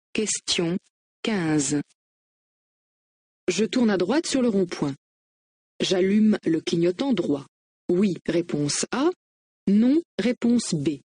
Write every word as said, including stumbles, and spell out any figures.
Question quinze. Je tourne à droite sur le rond-point. J'allume le clignotant droit. Oui, réponse A. Non, réponse B.